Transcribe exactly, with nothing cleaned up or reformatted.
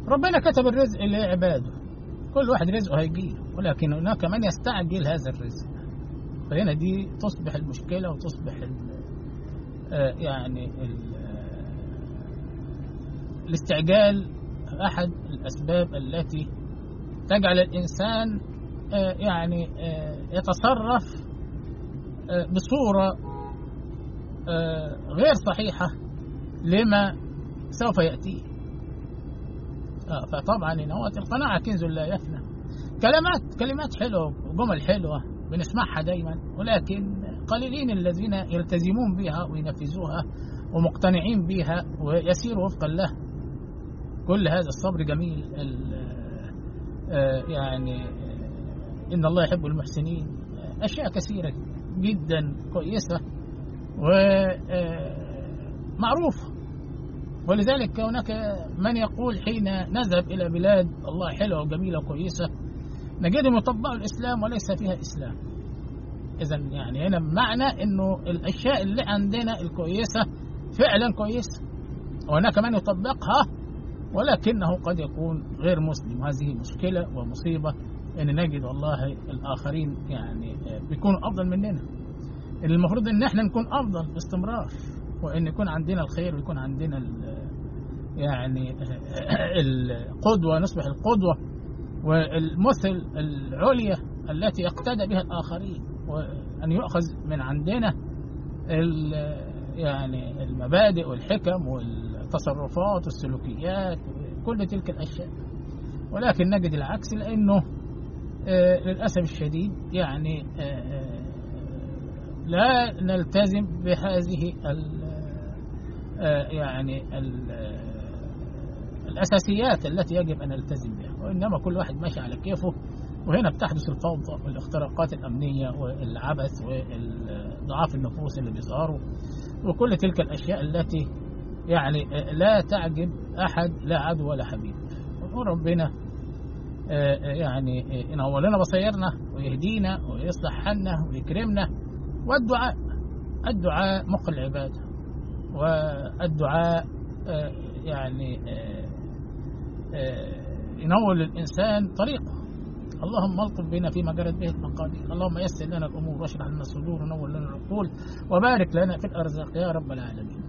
ربنا كتب الرزق لعباده، كل واحد رزقه هيجيله، ولكن هناك من يستعجل هذا الرزق. فهنا دي تصبح المشكلة وتصبح آه يعني آه الاستعجال أحد الأسباب التي تجعل الإنسان آه يعني آه يتصرف آه بصورة آه غير صحيحة لما سوف يأتيه. آه فطبعا نواه القناعة كنز لا يفنى. كلمات كلمات حلوة وجمل حلوة بنسمعها دايما، ولكن قليلين الذين يلتزمون بها وينفذوها ومقتنعين بها ويسيروا وفقا له. كل هذا الصبر جميل، آه يعني إن الله يحب المحسنين، أشياء كثيرة جدا كويسة ومعروفة. ولذلك هناك من يقول حين نذهب إلى بلاد الله حلوة وجميلة وكويسة نجدهم يطبقوا الإسلام وليس فيها إسلام. إذن يعني هنا معنى إنه الأشياء اللي عندنا الكويسة فعلا كويسة، وهناك من يطبقها ولكنه قد يكون غير مسلم. هذه مشكلة ومصيبة، إن نجد والله الآخرين يعني بيكونوا أفضل مننا. المفروض إن إحنا نكون أفضل باستمرار، وإن يكون عندنا الخير ويكون عندنا يعني القدوة، نصبح القدوة والمثل العليا التي يقتدى بها الآخرين، وأن يؤخذ من عندنا يعني المبادئ والحكم والتصرفات والسلوكيات كل تلك الأشياء. ولكن نجد العكس، لأنه للأسف الشديد يعني لا نلتزم بهذه يعني الأساسيات التي يجب أن نلتزم بها، وإنما كل واحد ماشي على كيفه. وهنا بتحدث الفوضى والاختراقات الأمنية والعبث وضعاف النفوس اللي بيظهروا وكل تلك الأشياء التي يعني لا تعجب أحد، لا عدو ولا حبيب. وربنا يعني ينور لنا بصيرنا ويهدينا ويصلح حالنا ويكرمنا. والدعاء الدعاء مخ العبادة، والدعاء يعني ينور للإنسان طريقه. اللهم الطف بنا فيما جرت به المقادير، اللهم يسر لنا الأمور واشرح لنا الصدور ونور لنا العقول وبارك لنا في الأرزاق يا رب العالمين.